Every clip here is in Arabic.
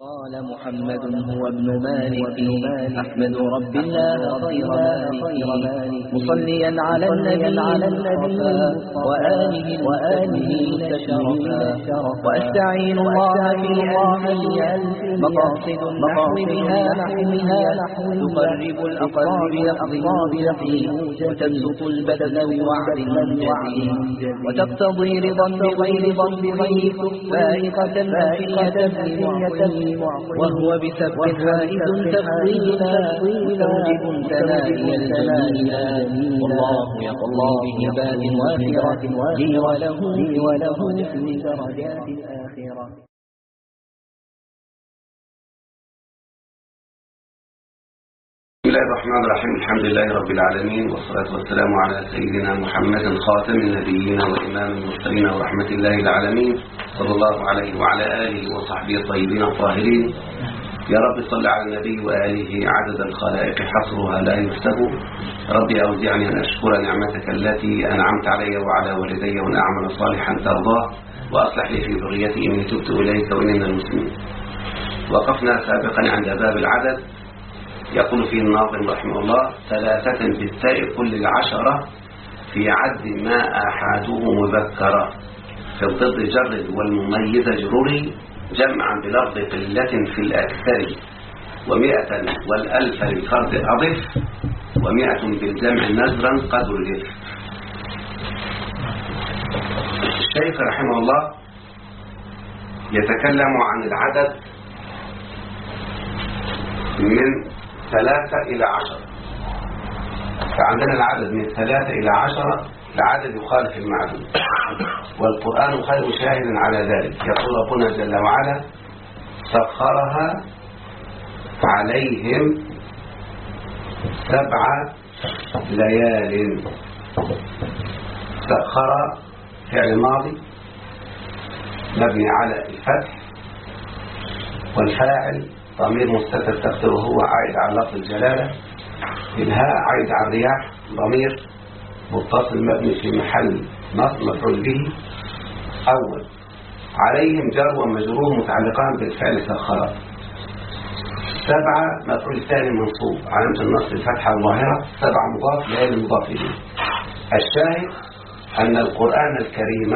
قال محمد هو ابن مالك أحمد رب الله خير مالك مصليا على النبي وآله متشرفا وأستعين الله في ألف مقاصد النحو بها تقرب الأقرب يقضي وتبسط البدن بوعد منجد وتقتضي رضا بغير ضيف فائقة وهو بسبب هائد تفضيلا مستوجب تنائي الجميلا والله يقضي بهبات وافرة لي وله في درجات الآخرة. بسم الله الرحمن الرحيم. الحمد لله رب العالمين، والصلاة والسلام على سيدنا محمد خاتم النبيين وإمام المرسلين ورحمة الله العالمين، صلى الله عليه وعلى آله وصحبه الطيبين الطاهرين. يا رب صل على النبي وآله عدد الخلائق حصرها لا يحسب. ربي أوزعني أن أشكر نعمتك التي أنعمت علي وعلى والدي وأن أعمل صالحا ترضاه وأصلح لي في ذريتي إني تبت إليك وإني من المسلمين. وقفنا سابقا عند باب العدد. يقول فيه الناظم رحمه الله: ثلاثة بالتاء كل العشرة في عد ما آحاده مذكرة، في الضد جرد والمميز اجرري جمعا بلفظ قلة في الأكثر، 100 والألف للفرد أضف 100 بالجمع نزرا قد رجف. الشيخ رحمه الله يتكلم عن العدد من 3 إلى 10. فعندنا العدد من 3 إلى 10 العدد يخالف المعدود، والقرآن خير شاهد على ذلك. يقول ربنا جل وعلا: سخرها عليهم 7 ليال. سخر فعل ماضي مبني على الفتح، والفاعل ضمير مستتر تقديره هو عائد على لفظ الجلالة، الهاء عائد على الرياح ضمير متصل مبني في محل نصب مفعول به أول. عليهم جر ومجرور متعلقان بالفعل سخر. 7 مفعول ثاني منصوب علامة النصب الفتحة الظاهرة، 7 مضاف ليال مضاف إليه. الشاهد أن القرآن الكريم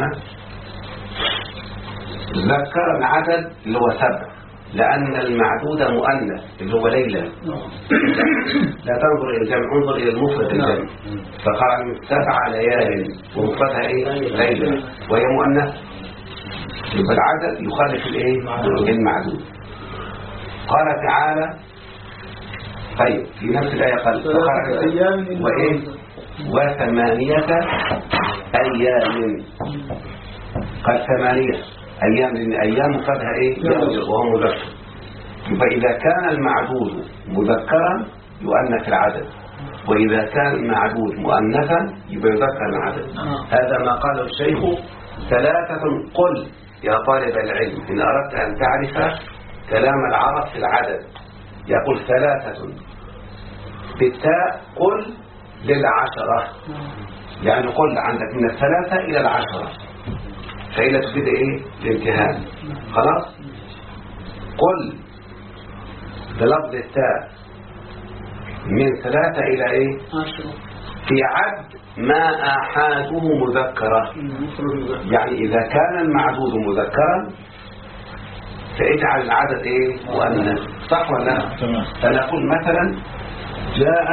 ذكر العدد اللي هو 7، لأن المعدود مؤنث اللي هو ليلة. لا تنظر إلى الجمع، انظر إلى المفرد الجمع. فقال 7 ليال ومفردها إيه؟ ليلة، وهي مؤنث، يبقى العدد يخالف الإيه؟ المعدود. قال تعالى: طيب في نفس الآية قال: وإيه؟ 8 أيام. قال 8 أيام، لأن أيام مفردها إيه؟ وهو مذكر. يبقى إذا كان المعدود مذكرا يؤنث العدد، وإذا كان المعدود مؤنثا يبقى يذكر العدد. هذا ما قاله الشيخ: 3 قل يا طالب العلم إن أردت أن تعرف كلام العرب في العدد. يقول 3 بالتاء قل لل10، يعني قل عندك من 3 إلى 10، فإلا تفيد إيه؟ الامتهان. خلاص؟ قل بلفظ التاء من 3 إلى إيه؟ 10 في عد ما آحاده مذكرة. يعني إذا كان المعدود مذكرا فاجعل العدد إيه؟ مؤنث. صح ولا لا؟ فنقول مثلا: جاء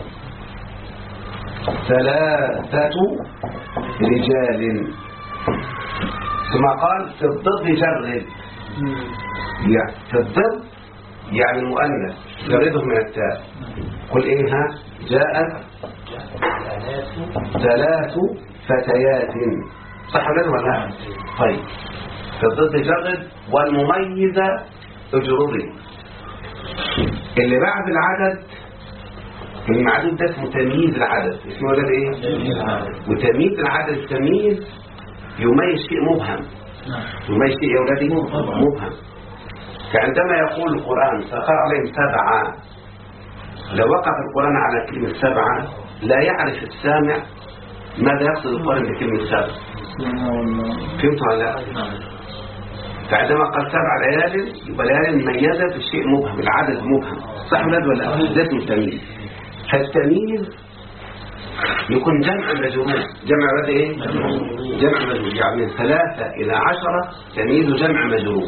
3 رجال، ثم قال في الضد جرد. في الضد يعني المؤنث جرده من التاء. قل إيه؟ ها؟ جاءت 3 فتيات. صح ولا لا؟ طيب في الضد جرد والمميزة اجرري. اللي بعد العدد المعدود ده اسمه تمييز العدد. اسمه ولا ايه؟ وتمييز العدد، التمييز يميز شيء مبهم. يميز شيء يا أولادي مبهم. فعندما يقول القرآن سخر عليهم 7، لو وقف القرآن على كلمة 7 لا يعرف السامع ماذا يقصد القرآن بكلمة 7. فهمتوا ولا لا؟ فعندما قال 7 ليال يبقى ليال ميزة بالشيء مبهم، العدد مبهم، صح ولا لا؟ ده اسمه التمييز. فالتمييز يكون جمع مجرور. جمع ماذا ايه؟ جمع مجرور، يعني من 3 إلى 10 تمييز جمع مجرور.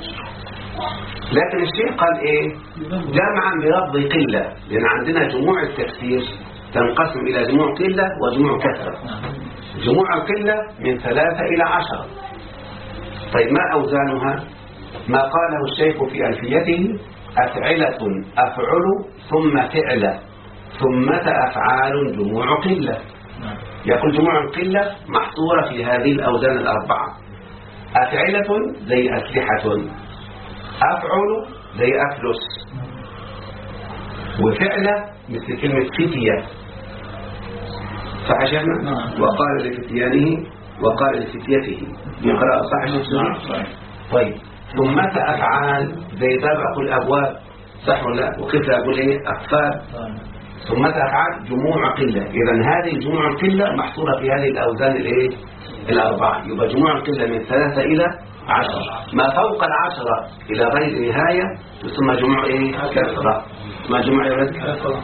لكن الشيء قال ايه؟ جمعا بلفظ قلة، لأن عندنا جموع التفسير تنقسم إلى جموع قلة وجموع كثرة. جموع القلة من 3 إلى 10. طيب ما أوزانها؟ ما قاله الشيخ في ألفيته: أفعلة أفعل ثم فعلة ثم أفعال جموع قلة. يقول جموع القلة محصورة في هذه الأوزان الأربعة. أفعلة زي أسلحة، أفعل زي أفلس، وفعلة مثل كلمة فتية. فحشفنا وقال لفتيانه وقال لفتيته يقرأ صح. طيب ثم أفعال زي باب أقول أبواب، صح ولا لا؟ وكيف أقول إيه؟ أطفال. ثم أفعال جموع قلة. إذا هذه جموع القلة محصورة في هذه الأوزان الإيه؟ الأربعة. يبقى جموع القلة من 3 إلى 10. ما فوق 10 إلى غير نهاية يسمى جموع إيه؟ كثرة. ما جموع كثرة.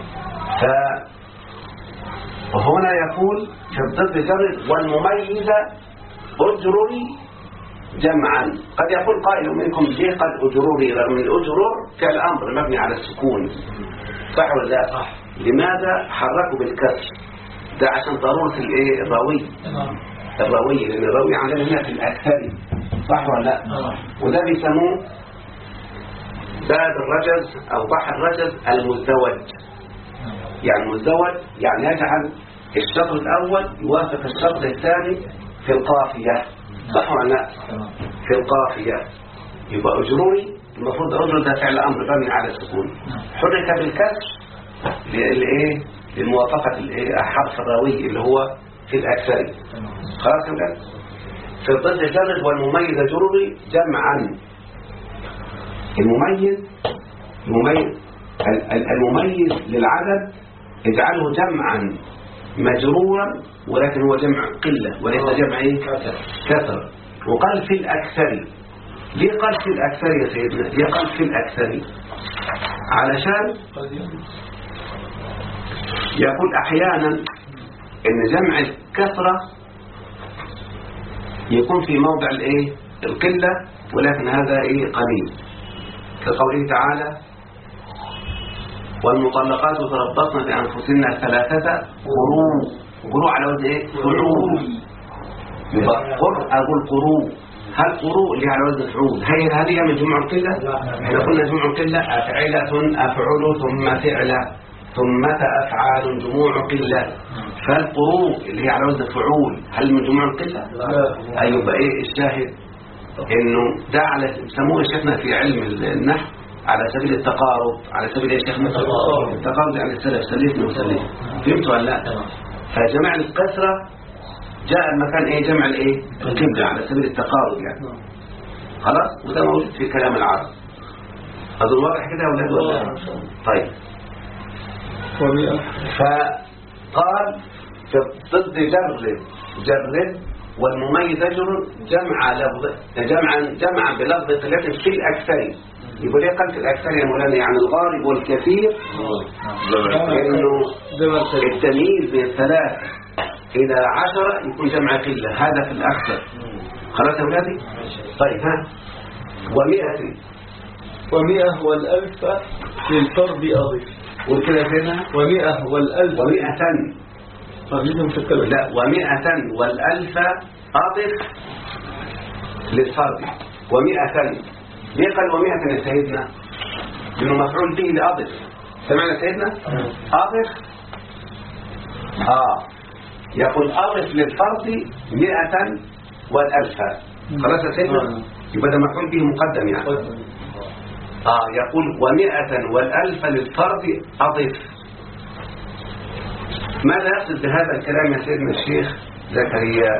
وهنا يقول في الضد جرد والمميزة أجرري جمعا. قد يقول قائل منكم ليه قد أجرري رغم الأجرر كالأمر مبني على السكون، صح ولا لا؟ صح. لماذا حركوا بالكسر؟ ده عشان ضرورة الايه؟ الراوي، لأن الراوي عندنا هنا في الأكثر، صح ولا لا؟ وده بيسموه باب الرجز أو بحر الرجز المزدوج. يعني المزدوج يعني يجعل الشطر الأول يوافق الشطر الثاني في القافية، صح ولا لا؟ في القافية. يبقى أجروري المفروض أجرور ده فعل أمر مبني على السكون، حرك بالكسر لإيه؟ لموافقة حرف الراوي اللي هو في الأكثر. خلاص كده. في الضد جرد والمميز جروري جمعا. المميز للعدد اجعله جمعا مجرورا، ولكن هو جمع قلة وليس جمع كثر. وقال في الأكثر. ليه قال في الأكثر يا سيدنا؟ ليه قال في الأكثر؟ علشان يقول أحيانا إن جمع الكثرة يكون في موضع الايه؟ القلة، ولكن هذا ايه؟ قليل، كقوله تعالى: والمطلقات تربصن بأنفسهن 3 قروء. قروء على وزن ايه؟ فعول. يبقى أقول قروء. هل قروء اللي على وزن فعول هذه من جمع القلة؟ احنا قلنا جمع القلة أفعلة أفعل ثم فعلة ثم أفعال جموع قلة. فالقروء اللي هي على وزن فعول هل من جموع القلة؟ أيوة. ايه الشاهد؟ انه ده على سموه شيخنا في علم النحو على سبيل التقارب. على سبيل ايه شيخنا؟ التقارب يعني السلف سلفنا وسلف. فهمتوا ولا لا؟ فجمع الكسرة جاء المكان ايه؟ جمع الايه؟ القبلة على سبيل التقارب يعني. خلاص. وده موجود في كلام العرب. أظن واضح كده يا أولاد ولا؟ طيب. فقال في ضد جرد والمميز جر جمعا بلفظ قلة في الأكثر. يقول ليه قال في الأكثر يا مولانا؟ يعني الغالب والكثير، لأنه التمييز من 3 إلى 10 يكون جمع قلة، هذا في الأكثر. خلاص يا أولادي؟ طيب ها. و100 والألف للفرد أضف. وكده كده 100 والألف لا 100 والألف أضف للفرد. 100 ليه قال 100 يا سيدنا؟ لأنه مفعول به لأضف. سمعنا سيدنا؟ أضف يقول أضف للفرد 100 والألف. خلاص يا سيدنا؟ يبقى ده مفعول به مقدم يعني. يقول 100 والألف للفرد أضف. ماذا يقصد بهذا الكلام يا سيدنا الشيخ زكريا؟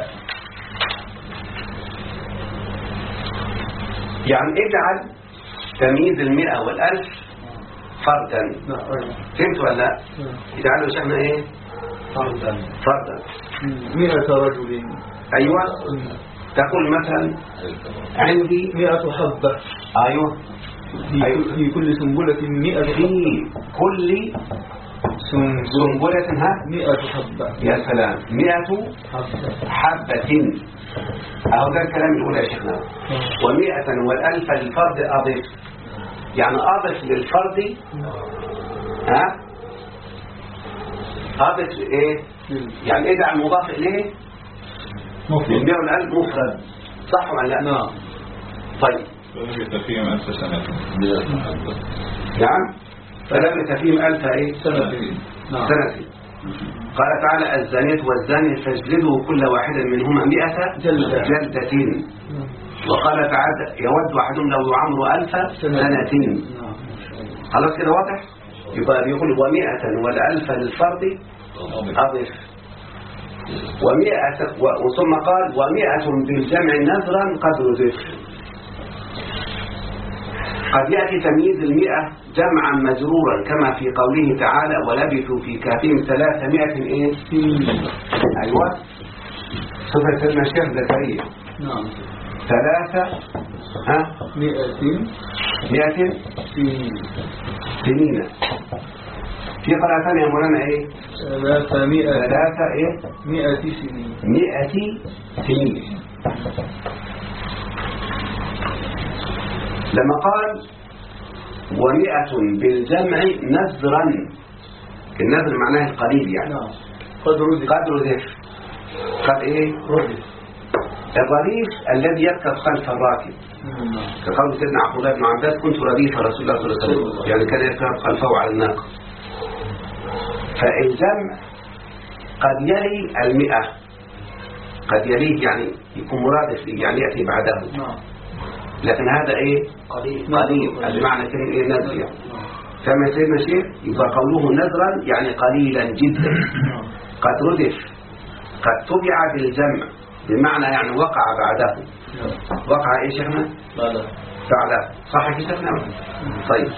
يعني اجعل تمييز 100 والألف فردا. فهمت ولا لا؟ اجعله شأنه ايه؟ فردا 100 رجل. ايوه. تقول مثلا عندي 100 حبة. أيوه في كل سنبلة 100 في كل سنبلة 100 حبة. يا سلام 100 حبة. أهو ده الكلام الأولى يا شيخنا. و100 والألف للفرد أضف، يعني أضف للفرد أضف إيه؟ يعني إيه ده المضاف إليه؟ للمئة والألف مفرد، صح ولا لا؟ نعم. طيب فيهم 1000 سنة. نعم. فلبث فيهم 1000 إيه؟ سنتين. نعم. سنتين. قال تعالى الزانية والزاني فاجلدوا كل واحد منهما 100 جلدة. وقال تعالى يود أحدهم لو يعمر 1000 سنة. خلاص كده واضح؟ يبقى بيقول و100 والألف للفرد أضف، ثم قال و100 بالجمع نذرا قد رزق. قد يأتي تمييز 100 جمعا مجرورا كما في قوله تعالى ولبثوا في كهفهم 300 إيه؟ أيوة صفة سيدنا الشيخ زكريا. نعم. 300 سنين. في قراءة ثانية يا مولانا إيه؟ 100 سنين. 100 سنين. لما قال و100 بالجمع نذرا، النذر معناه القليل يعني. نعم. قد رزق. قد ايه؟ رزق. الرديف الذي يركب خلف الراكب، كقول سيدنا عبد الله بن عباس كنت رديف رسول الله صلى الله عليه وسلم، يعني كان يركب خلفه على الناقة. فالجمع قد يلي 100، قد يليه يعني يكون مرادف يعني يأتي بعده. نعم. لكن هذا ايه؟ قليل بمعنى كلمة ايه؟ نذر يعني. كما سيدنا الشيخ يبقى قوله نذرا يعني قليلا جدا. قد ردف، قد تبع بالجمع بمعنى يعني وقع بعده. وقع ايه شيخنا؟ بعده. صح كده شيخنا؟ طيب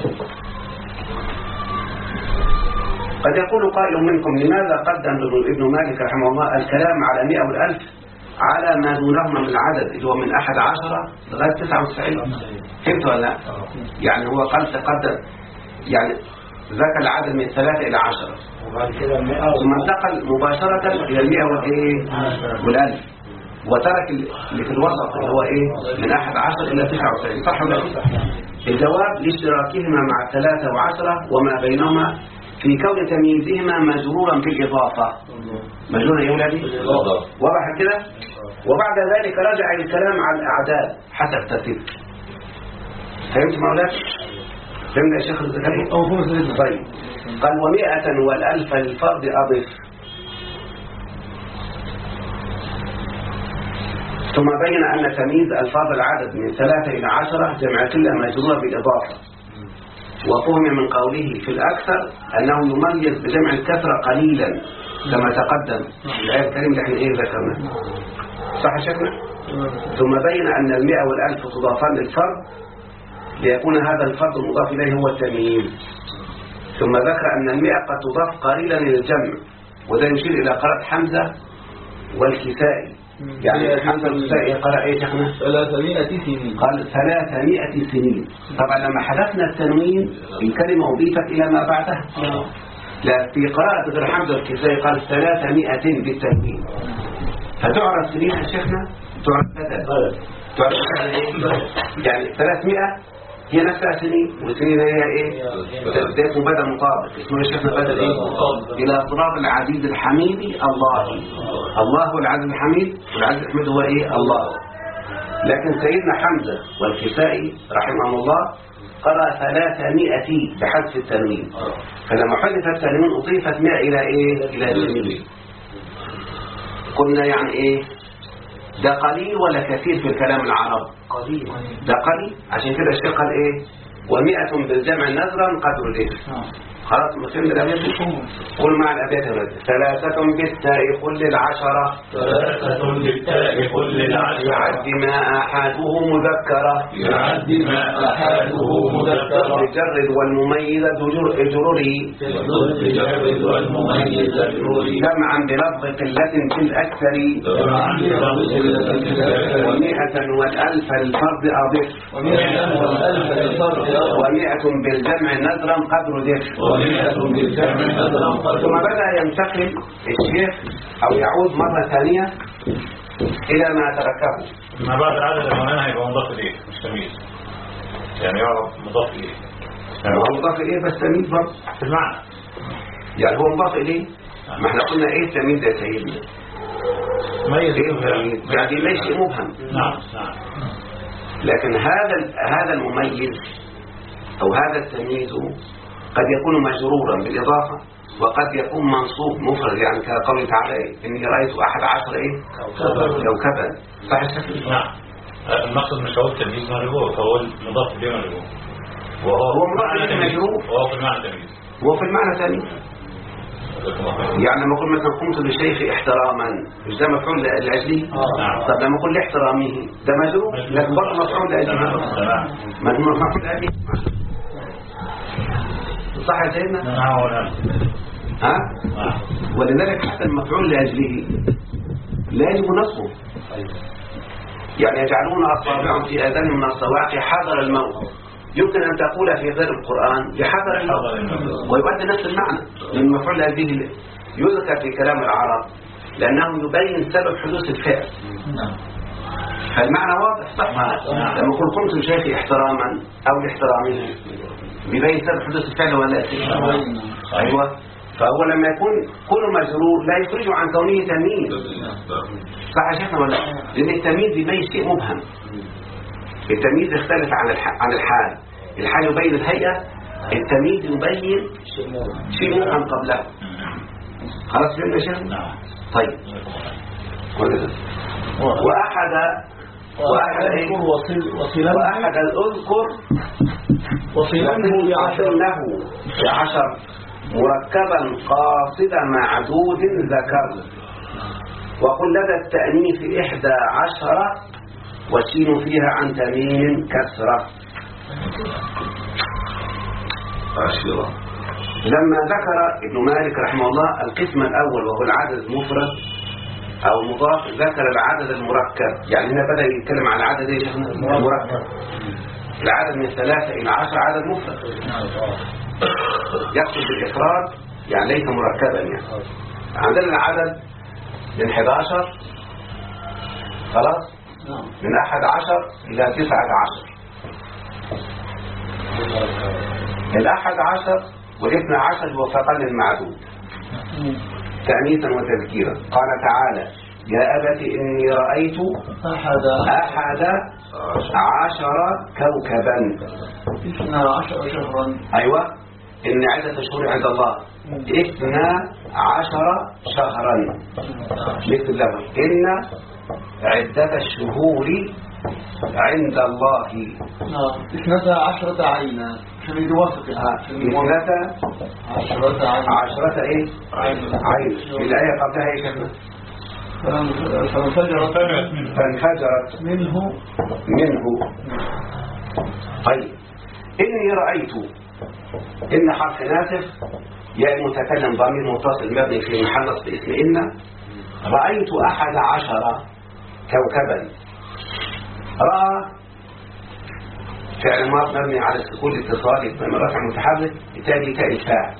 قد يقول قائل منكم لماذا قدم ابن مالك رحمه الله الكلام على 100 والألف على ما دونهما من العدد اللي هو من 11 لغاية 99؟ فهمت ولا لا؟ يعني هو قال تقدم يعني ذاك العدد من 3 إلى 10 وبعد كده 100 ثم انتقل مباشرة إلى 100 والإيه؟ والألف، وترك اللي في الوسط اللي هو إيه؟ من 11 إلى 99. صح ولا لا؟ الجواب لاشتراكهما مع 3 و10 وما بينهما في كون تمييزهما مجرورا بالإضافة. مجرورا يا ولادي؟ واضح كده؟ وبعد ذلك رجع الكلام على الأعداد حسب ترتيب. فهمت مولاك؟ فهمت يا شيخ الزكريا؟ طيب قال و100 والألف للفرد أضف. ثم بين أن تمييز ألفاظ العدد من 3 إلى 10 جمع كلها مجرورة بالإضافة، وفهم من قوله في الأكثر أنه يميز بجمع الكثرة قليلا كما تقدم الآية الكريمة اللي احنا ايه ذكرنا. صح شكرا؟ ثم بين أن 100 والألف تضافان للفرد ليكون هذا الفرد المضاف إليه هو التمييز. ثم ذكر أن 100 قد تضاف قليلا للجمع، وده يشير إلى قراءة حمزة والكسائي. يعني حمزة والكسائي قرأ ايه شيخنا؟ 300 سنين. قال 300 سنين. طبعا لما حذفنا التنوين الكلمة أضيفت إلى ما بعدها. لا في قراءة غير حمزة والكسائي قال 300 بالتنوين. فتعرف سنين يا شيخنا؟ تعرف بدل. تعرف بدل ايه؟ يعني 300 هي نفسها سنين، والسنين هي ايه؟ ده اسمه بدل مطابق. اسمه يا شيخنا بدل ايه؟ الى صراط العزيز الحميد الله. الله هو العزيز الحميد، والعزيز الحميد هو ايه؟ الله. لكن سيدنا حمزة والكسائي رحمه الله قرأ 300 بحذف التنوين، فلما حذف التنوين أضيفت 100 إلى إيه؟ إلى التنوين. قلنا يعني إيه؟ ده قليل ولا كثير في الكلام العربي؟ قليل. ده قليل. عشان كده الشيخ قال إيه؟ و100 بالجمع نذرا قدر ذلك. خلاص مسلم الأبيات. قل مع الأبيات الرد 3 بالتاء قل للعشرة. 3 بالتاء قل للعشرة. يعد ما أحده مذكرة. يعد ما أحده بجرد والمميز اجرري جمعا بلفظ قلة في الأكثر ومئة والألف الفرد أضف ومئة بالجمع نذرا قدر دف. ثم بدأ ينتقل الشيخ أو يعود مرة ثانية إلى ما تركه. ما بعد العدد المعنى هيبقى مضاف إليه مش تمييز، يعني يعرف مضاف إليه. هو مضاف إليه بس تمييز برضه في المعنى، يعني هو مضاف إليه. ما احنا قلنا إيه التمييز يا سيدنا؟ ميز إيه التمييز؟ يعني ليس مبهم. نعم. لكن هذا المميز أو هذا التمييز قد يكون مجرورا بالإضافة وقد يكون منصوب مفرد، يعني كقوله تعالى إني رأيت 11 إيه؟ كوكبا. صح الشكل؟ نعم. المقصد مش هو التمييز مجرور، فهو المضاف إليه مجرور، هو مضاف إليه مجرور وهو في المعنى تمييز. هو في المعنى تمييز. يعني لما أقول مثلا قمت للشيخ احتراما مش ده مفعول لأجله؟ طب لما أقول لاحترامه ده مجرور لكن برضه مفعول لأجله. مفعول لأجله صح يا سيدنا؟ نعم. ها؟ ولذلك حتى المفعول لأجله لا يجب نصبه. يعني يجعلون أصابعهم في آذانهم من الصواعق حذر الموت. يمكن أن تقول في غير القرآن بحذر الموت ويؤدي نفس المعنى، لأن المفعول لأجله يذكر في كلام العرب لأنه يبين سبب حدوث الفعل. فالمعنى واضح صح؟ لما يقول قمت للشيخ احتراما أو لاحترامه بيبين سبب حدوث الفعل ولا أيوة. فهو لما يكون كل مجرور لا يخرج عن كونه تمييز. صح يا شيخنا ولا؟ لأن التمييز يبين شيء مبهم. التمييز يختلف عن الحال. الحال يبين الهيئة، التمييز يبين شيء مبهم قبله. خلاص فهمنا يا شيخنا؟ طيب. وأحد الأذكر وصله بعشر مركبا قاصد معدود ذكر. وقل لدى التأنيث 11 والسين فيها عن تميم كسرة. لما ذكر ابن مالك رحمه الله القسم الأول وهو العدد المفرد أو مضاف ذكر العدد المركب. يعني هنا بدأ يتكلم عن العدد ايه شيخنا؟ المركب. العدد من 3 إلى 10 عدد مفرد يقصد بالإفراد يعني ليس مركبا. يعني عندنا العدد من 11 خلاص من 11 إلى 19. 11 و12 وفقا للمعدود تأنيثا وتذكيرا. قال تعالى يا أبت إني رأيت 11 كوكبا. 12 شهرا. أيوة. إن عدة الشهور عند الله 12 شهرا. مثل له إن عدة الشهور عند الله 12 عينا. عشان يوافق 12 إيه؟ عين. الآية قبلها إيه كلمة؟ فانفجرت منه. طيب إني رأيت إن حرف ناسخ يعني متكلم ضمير متصل مبني في محل نصب اسم إن. رأيت 11 كوكبا. رأى فعل ماضي مبني على السكون الاتصالي من رفع متحرك بالتالي تاء الفاعل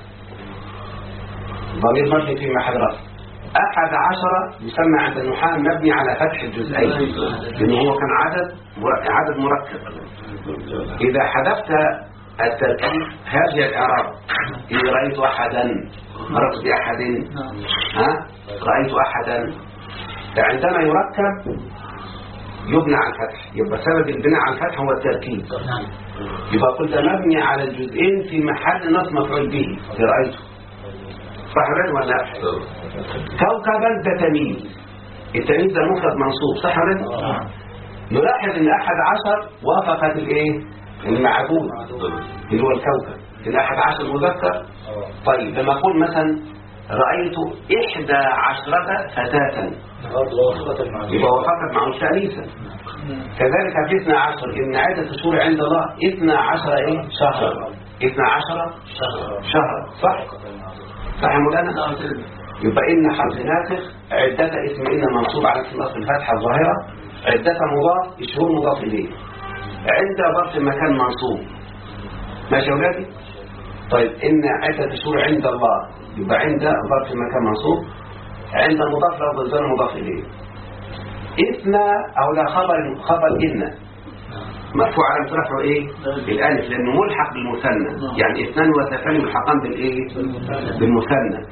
ضمير مبني في محل رفع. 11 يسمى عند النحاة مبني على فتح الجزئين لأنه هو كان عدد مركب. إذا حذفت التركيب هذه الإعراب إني رأيت أحدا مررت بأحد رأيت أحدا. عندما يركب يبنى على الفتح يبقى سبب البناء على الفتح هو التركيب. يبقى قلت مبني على الجزئين في محل نصب مفعول به رأيته. صح ولا لا؟ كوكبا ده تمييز. التمييز ده مفرد منصوب. صح ولا لا؟ نلاحظ ان 11 وافقت الايه المعدود اللي هو الكوكب. ال 11 مذكر. طيب لما اقول مثلا رايت 11 فتاة يبقى وافقت معه تأنيثا. كذلك في 12 إن عدة الشهور عند الله 12 إيه؟ شهر 12 شهر صح؟ صح يا مولانا؟ يبقى إن حرف ناسخ عدة اسم إن منصوب على اسم أصل الفتحة الظاهرة عدة مضاف الشهور مضاف إليه عند ظرف المكان منصوب ماشي يا ولادي؟ طيب إن عدة الشهور عند الله يبقى عند ظرف المكان منصوب عند مضاف لفظ الجر مضاف إليه إثنى أو لا خبر إن مرفوع على رفعه إيه؟ بالألف لأنه ملحق بالمثنى يعني اثنان وثقان ملحقان بالإيه؟ بالمثنى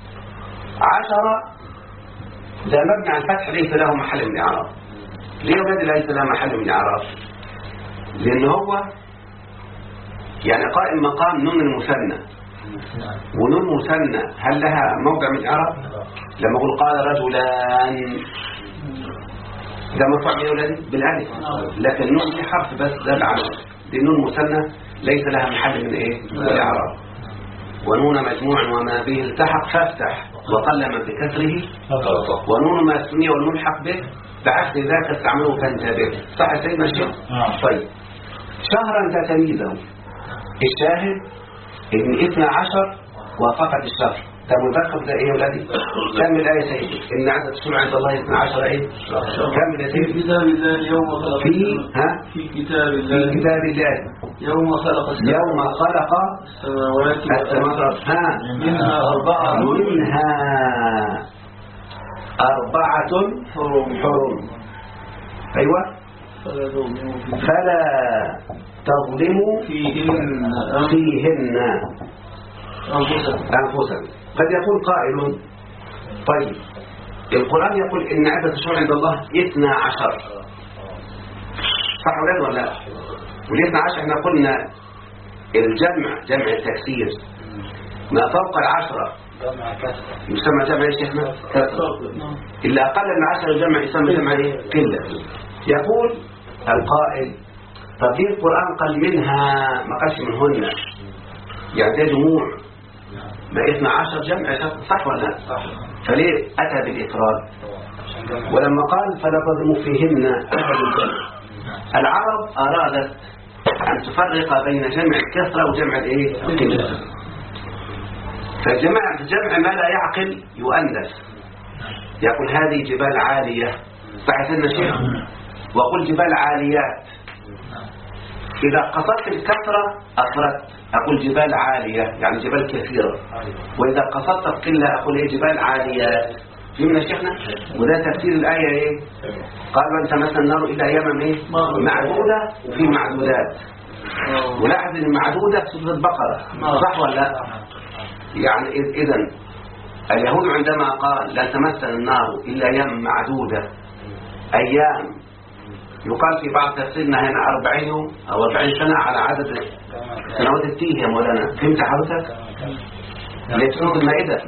10 ده مبني على الفتح ليس له محل من الإعراب ليه ولادي ليس له محل من الإعراب؟ لأن هو يعني قائم مقام نون المثنى ونون مثنى هل لها موضع من الإعراب؟ لما أقول قال رجلان ده مرفوع يا ولادي بالالف لكن النون دي حرف بس دال على دي نون مثنى ليس لها محل من ايه الاعراب ونون مجموع وما به التحق فافتح وقل من بكسره ونون ما سمي والملحق به بعكس ذاك استعمله فانتبه صح يا سيدنا الشيخ طيب شهرا تتميزه الشاهد ان 12 وافقت الشهر طب مذكر ده ايه يا ولادي كمل الايه يا سيدي ان عدد الشهور عند الله 12 ايه كمل يا سيدي في كتاب الله يوم خلق في كتاب الله يوم خلق السماوات منها أربعة حرم أيوة فلا تظلموا فيهن أنفسكم قد يقول قائل طيب القرآن يقول إن عدة الشهور عند الله 12 صح ولا لا وال12 احنا قلنا الجمع جمع التكسير ما فوق 10 يسمى جمع يا شيخنا كثرة اللي أقل من 10 جمع يسمى جمع ايه قلة يقول القائل طب ليه القرآن قال منها ما قالش منهن يعني ده جموع ما 12 جمع صح ولا لا صح فليه أتى بالإفراد ولما قال فلا تظلموا فيهن أتى بالجمع العرب أرادت أن تفرق بين جمع الكثرة وجمع الايه القلة فجمع ما لا يعقل يؤنث يقول هذه جبال عالية فحسنا شيء وقل جبال عاليات إذا قصدت الكثرة أفردت أقول جبال عالية يعني جبال كثيرة وإذا قصدت القلة أقول إيه جبال عاليات فهمنا شيخنا وده تفسير الآية إيه قال من تمس النار إلى أيام إيه معدودة وفي معدودات ولاحظ المعدودة في سورة البقرة صح ولا لا يعني إذن اليهود عندما قال لا تمسنا النار إلا أيام معدودة أيام يقال في بعض تفسيرنا هنا 40 يوم أو 40 سنة على عدد سنوات التيه يا مولانا فهمت حضرتك؟ يتنون المائدة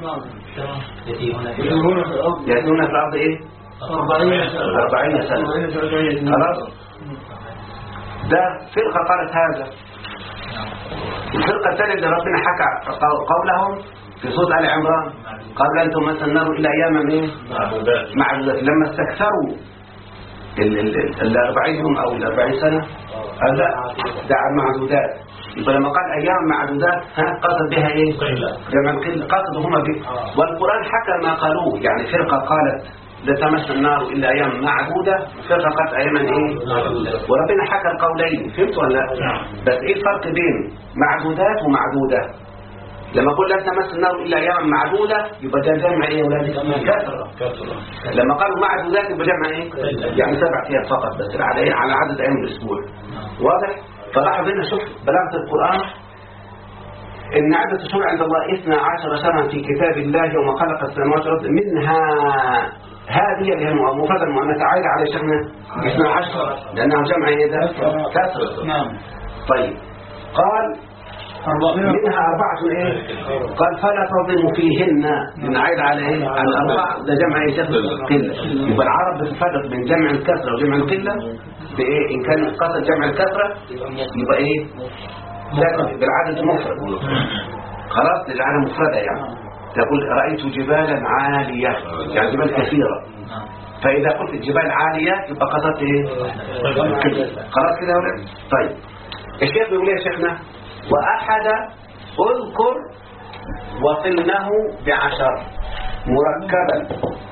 يتنون في الأرض إيه؟ 40 سنة خلاص؟ ده فرقة قالت هذا الفرقة الثانية اللي ربنا حكى قولهم في سورة آل عمران قال أنتم مثلا النار إلى أيام من معدودات لما استكثروا ال 40 يوم أو ال 40 سنة قال لا ده معدودات يبقى لما قال أيام معدودات قصد بها إيه؟ جمع القلة قصدهما به والقرآن حكى ما قالوه يعني فرقة قالت لا تمس النار إلا أيام معدودة فرقة قالت أياما إيه؟ وربنا حكى القولين فهمت ولا لا؟ بس إيه الفرق بين معدودات ومعدودة لما قل لا تمس النار إلا أيام معدودة يبقى ده جمع إيه يا ولادي؟ كثرة لما قالوا معدودات يبقى جمع إيه؟ يعني 7 أيام فقط بس على عدد أيام الأسبوع واضح؟ فلاحظ هنا شوف بلاغة القرآن إن عدة الشهور عند الله 12 شهرا في كتاب الله يوم خلق السماوات والأرض منها هذه اللي هي المفردة المؤنثة عايدة على شأنها 12 لأنها جمع إيه ده؟ كثرة طيب قال منها 4 ايه قال فلا تظلموا فيهن من عايد على ايه على 4 ده جمع ايه قله يبقى العرب بتفرق بين جمع الكثره وجمع القله بايه ان كان قصد جمع الكثره يبقى ايه لكن بالعدد المفرد خلاص للعدد مفرده يعني تقول رايت جبالا عاليه يعني جبال كثيره فإذا قلت الجبال عاليات يبقى قصدت إيه؟ خلاص كده يا ولد؟ طيب الشيخ بيقول يا شيخنا وأحد اذكر وصلنه ب10 مركبا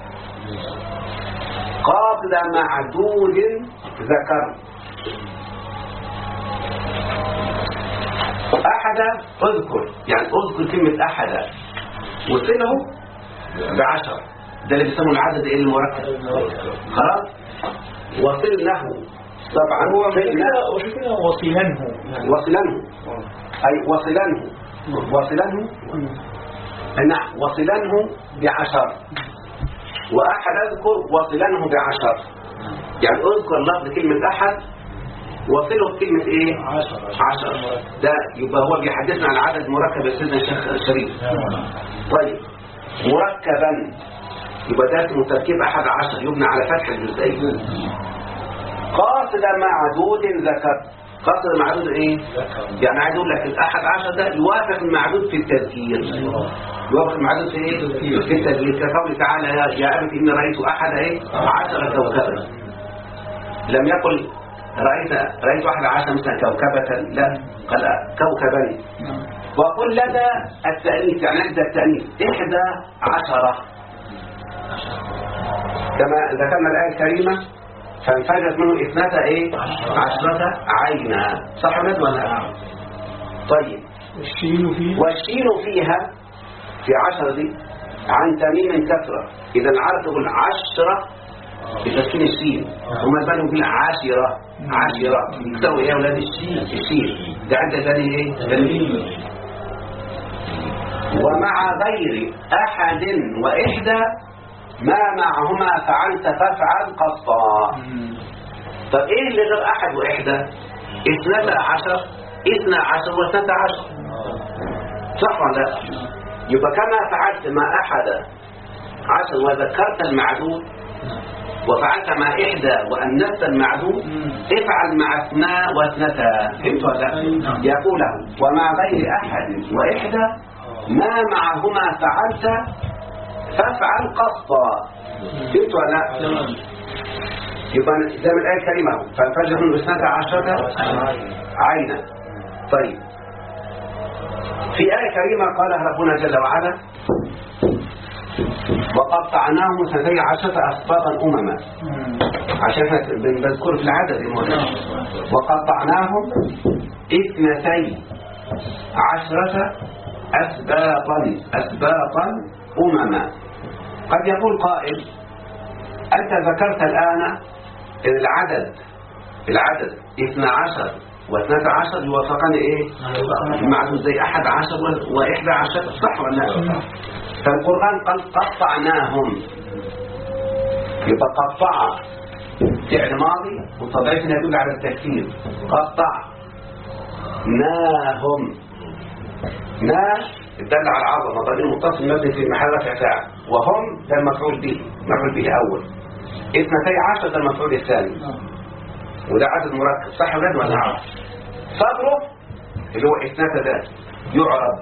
قبل معدود ذكر. أحد اذكر يعني اذكر كلمة أحد وصله ب10، ده اللي بيسموه العدد المركب. خلاص وصلنه طبعا وشفنا وصلنه أي وصلنه نعم وصلنه ب10. وأحد أذكر وصلنه ب10 يعني أذكر لفظ كلمة أحد وصله كلمة إيه 10. ده يبقى هو بيحدثنا عن عدد مركب يا سيدنا الشيخ الشريف. طيب مركبا يبقى ده اسمه تركيب 11 يبنى على فتح الجزئين. قاصد معدود ذكر. قاصد معدود ايه يعني عايز اقول لك ال11 ده يوافق المعدود في التذكير. يوافق المعدود في ايه في التذكير كقوله تعالى يا أبت إني رأيت أحد ايه 10 كوكبا. لم يقل رأيت 11 مثلا كوكبة، لا قال كوكبا. وقل لدى التأنيث يعني عند التأنيث 11 كما ذكرنا الآية الكريمة فانفجرت منه 12 عينا. صح ولا لا؟ طيب والشين فيها في 10 دي عن تميم كثرة. إذا العرب تقول 10 بتسكين الشين وما بالهم بيقول 10 يكتبوا ايه يا اولاد الشين ده عدة ثاني ايه تميم. ومع غير أحد وإحدى ما معهما فعلت فافعل قصا. طب ايه اللي غير أحد وإحدى 12 و12 صح ولا لا؟ يبقى كما فعلت مع 11 وذكرت المعدود وفعلت مع 1 وأنثت المعدود افعل مع 2 و2. فهمت ولا لا؟ يقوله ومع غير أحد وإحدى ما معهما فعلت فافعل قصا. فهمت ولا لا؟ يبقى زي ما الآية الكريمة فانفجر منه 12 عينا. طيب في آية كريمة قالها ربنا جل وعلا وقطعناهم 12 أسباطا أمما عشان بنذكر في العدد وقطعناهم 12 أسباطا أمما. قد يقول قائل أنت ذكرت الآن العدد 12 و12 يوافقان إيه المعدود زي 11 و11 صح ولا لا؟ فالقرآن قال قطعناهم يبقى قطع فعل ماضي وطبيعة يدل على التكثير. قطعناهم الدل على العظمة ضمير متصل مبني في محل رفع فاعل وهم ده المفعول به أول 12 ده المفعول الثاني وده عدد مركب صح ولا لا؟ صدره اللي هو 12 ده يعرب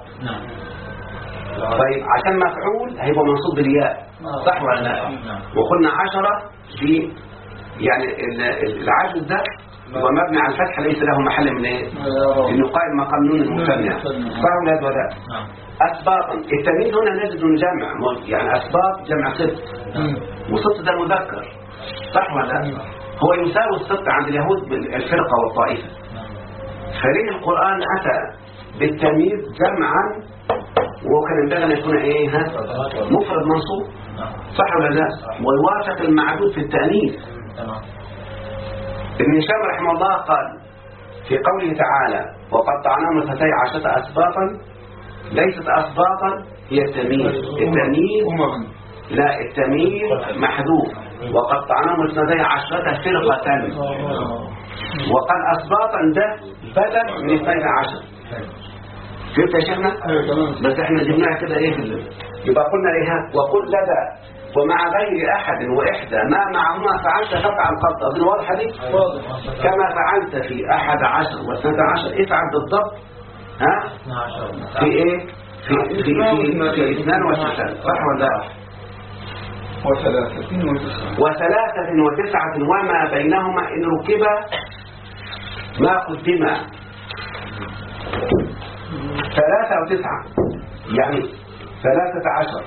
طيب عشان مفعول هيبقى منصوب بالياء صح ولا لا؟ وقلنا 10 في يعني العدد ده هو مبني على الفتح ليس له محل من ايه انه قائم مقام نون المثنى صح ولا لا؟ اسباطا التمييز هنا نجد جمع يعني اسباط جمع سبط وسبط ده مذكر صح ولا لا؟ هو يساوي السبط عند اليهود بالفرقه والطائفه. فليه القرآن أتى بالتمييز جمعا وكان ينبغي أن يكون ايه مفرد منصوب صح ولا لا؟ ويوافق المعدود في التأنيث. ابن هشام رحمه الله قال في قوله تعالى وقطعناهم 12 أسباطا ليست أسباطا هي التمييز. لا التمييز محذوف وقطعناهم 12 فرقة وقال أسباطا ده بدل من 12. فهمت يا شيخنا؟ بس احنا جبناها كده ايه يبقى قلنا ايه وقل لدى ومع غير أحد وإحدى ما معهما فعلت فافعل قط. أظن واضحة دي كما فعلت في 11 و12 افعل بالضبط في ايه في 22 صح ولا لا؟ وثلاثة وتسعة وما بينهما إن ركبا ما قدم. 3 وتسعة يعني 13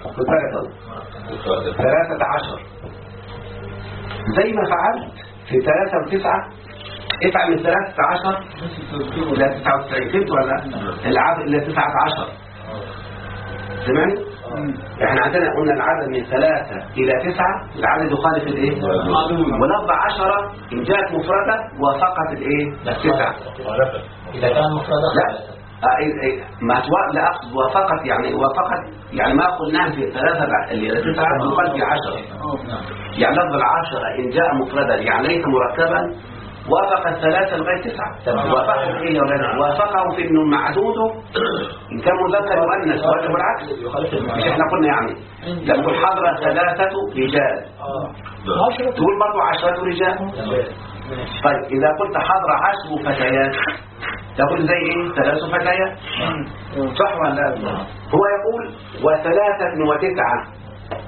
13 زي ما فعلت في 3 وتسعة افعل من 13 إلى 99. فهمت ولا لا؟ العدد إلى 19. سمعني؟ احنا عندنا قلنا العدد من 3 إلى 9 العدد يخالف الايه؟ ولفظ 10 إن جاءت مفردة وافقت الايه؟ 9. إذا كان مفردة لا لا أقصد وافقت يعني ما قلناه في 3 إلى 9 يخالف في 10. يعني لفظ 10 إن جاء مفردا يعني ليس مركبا وافق 3 لغاية 9. وافقه ايه يا ولد؟ وافقه في انه معدوده ان كان مذكر مؤنث ولا بالعكس. مش احنا قلنا يعني لما نقول حضر 3 رجال تقول برضه 10 رجال. طيب اذا قلت حضر 10 فتيات تقول زي ايه؟ 3 فتيات. صح ولا لا؟ هو يقول و3 و9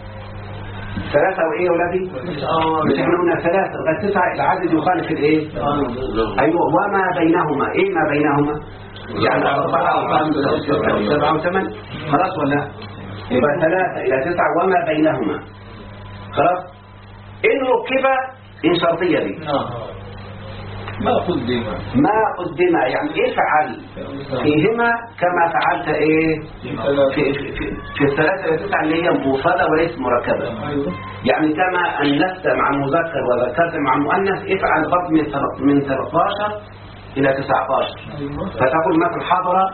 3 وايه يا ولادي؟ مش احنا قلنا 3 لغايه 9 العدد يخالف الايه؟ ايوه. وما بينهما ايه ما بينهما؟ يعني 4 و5 و6 و7 و8. خلاص ولا؟ يبقى 3 إلى 9 وما بينهما. خلاص؟ إن ركب إن شرطية دي ما قدم يعني افعل فيهما كما فعلت ايه في 3 إلى 9 اللي هي مفردة وليس مركبة. يعني كما أنثت مع المذكر وذكرت مع المؤنث افعل برضه من 13 إلى 19. فتقول مثل حضر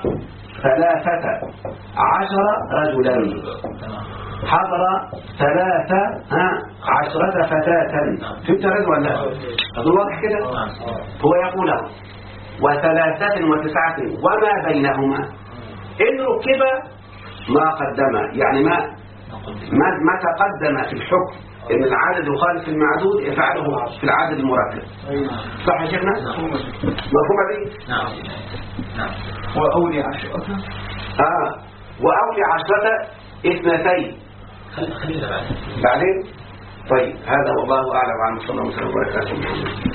13 رجلا حضر 13 فتاة. فهمت رجل ولا لا؟ هذا واضح كده. هو يقول و3 و9 وما بينهما إن ركب ما قدم يعني ما تقدم في الحكم إن العدد يخالف المعدود افعله في العدد المركب. صح يا شيخنا؟ مفهومة دي؟ نعم. وأولي 10 وأولي 10 2 خلينا بعدين. طيب هذا والله أعلم عن صلى الله عليه وسلم.